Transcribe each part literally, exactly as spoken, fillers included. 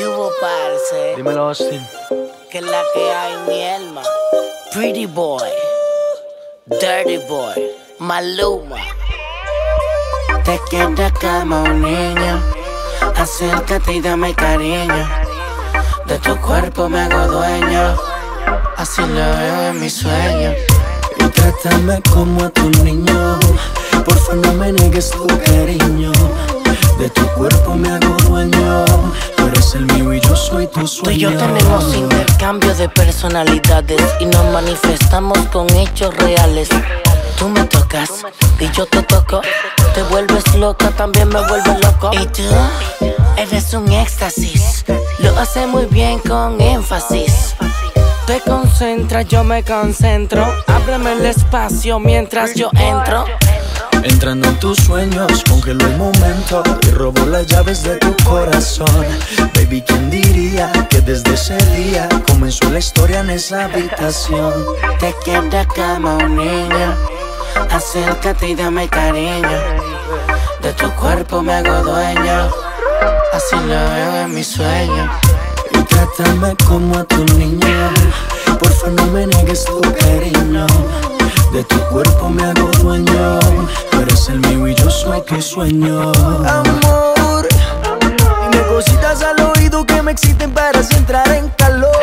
¿Qué hubo, parce? Dímelo, Austin. Que es la que hay, mi alma. Pretty boy, dirty boy, Maluma. Te quiero como un niño, acércate y dame cariño. De tu cuerpo me hago dueño, así lo veo en mis sueños. Y trátame como a tu niño, porfa no me niegues tu cariño. De tu cuerpo me hago dueño, tú eres el mío y yo soy tu sueño. Tú y yo tenemos intercambio de personalidades y nos manifestamos con hechos reales. Tú me tocas y yo te toco, te vuelves loca, también me vuelves loco. Y tú eres un éxtasis, lo haces muy bien con énfasis. Te concentras, yo me concentro, ábreme el espacio mientras yo entro. Entrando en tus sueños, congelo el momento y robo las llaves de tu corazón. Baby, ¿quién diría que desde ese día comenzó la historia en esa habitación? Te quiero como un niño, acércate y dame cariño. De tu cuerpo me hago dueño, así lo veo en mis sueños. Y trátame como a tu niño, porfa no me niegues tu cariño. De tu cuerpo me hago dueño, tú eres el mío y yo soy tu sueño. Amor, dime cositas al oído que me exciten para así entrar en calor.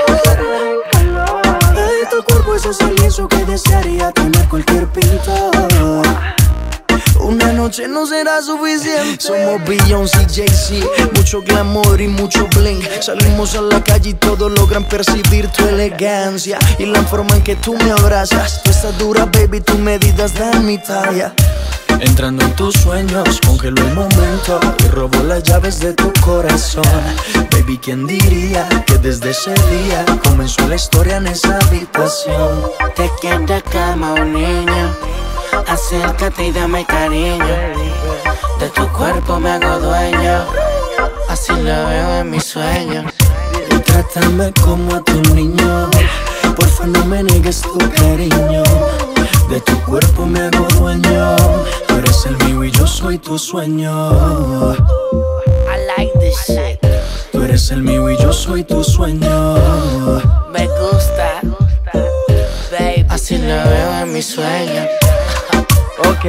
De tu cuerpo esos lienzo que desearía tener cualquier pintor. Una noche no será suficiente. Somos Beyoncé y Jay-Z, mucho glamour y mucho bling. Salimos a la calle y todos logran percibir tu elegancia y la forma en que tú me abrazas. Tu estatura, baby, tus medidas dan mi talla. Entrando en tus sueños, congelo el momento y robo las llaves de tu corazón. Baby, ¿quién diría que desde ese día comenzó la historia en esa habitación? Te quiero como un niño, acércate y dame cariño. De tu cuerpo me hago dueño, así lo veo en mis sueños. Y trátame como a tu niño, porfa no me niegues tu cariño. De tu cuerpo me hago dueño, tú eres el mío y yo soy tu sueño. I like this shit. Tú eres el mío y yo soy tu sueño. Me gusta, baby, así lo veo en mis sueños. Ok,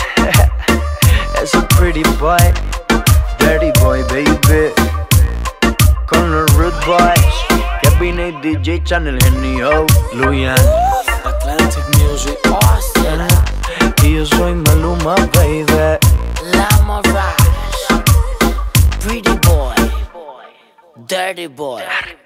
es un pretty boy, dirty boy, baby. Con los Rude Boys, Kevin A. D J Channel, Genio, Luyan, Atlantic Music, Austin, y yo soy Maluma, baby. Lama Rush, pretty boy, dirty boy.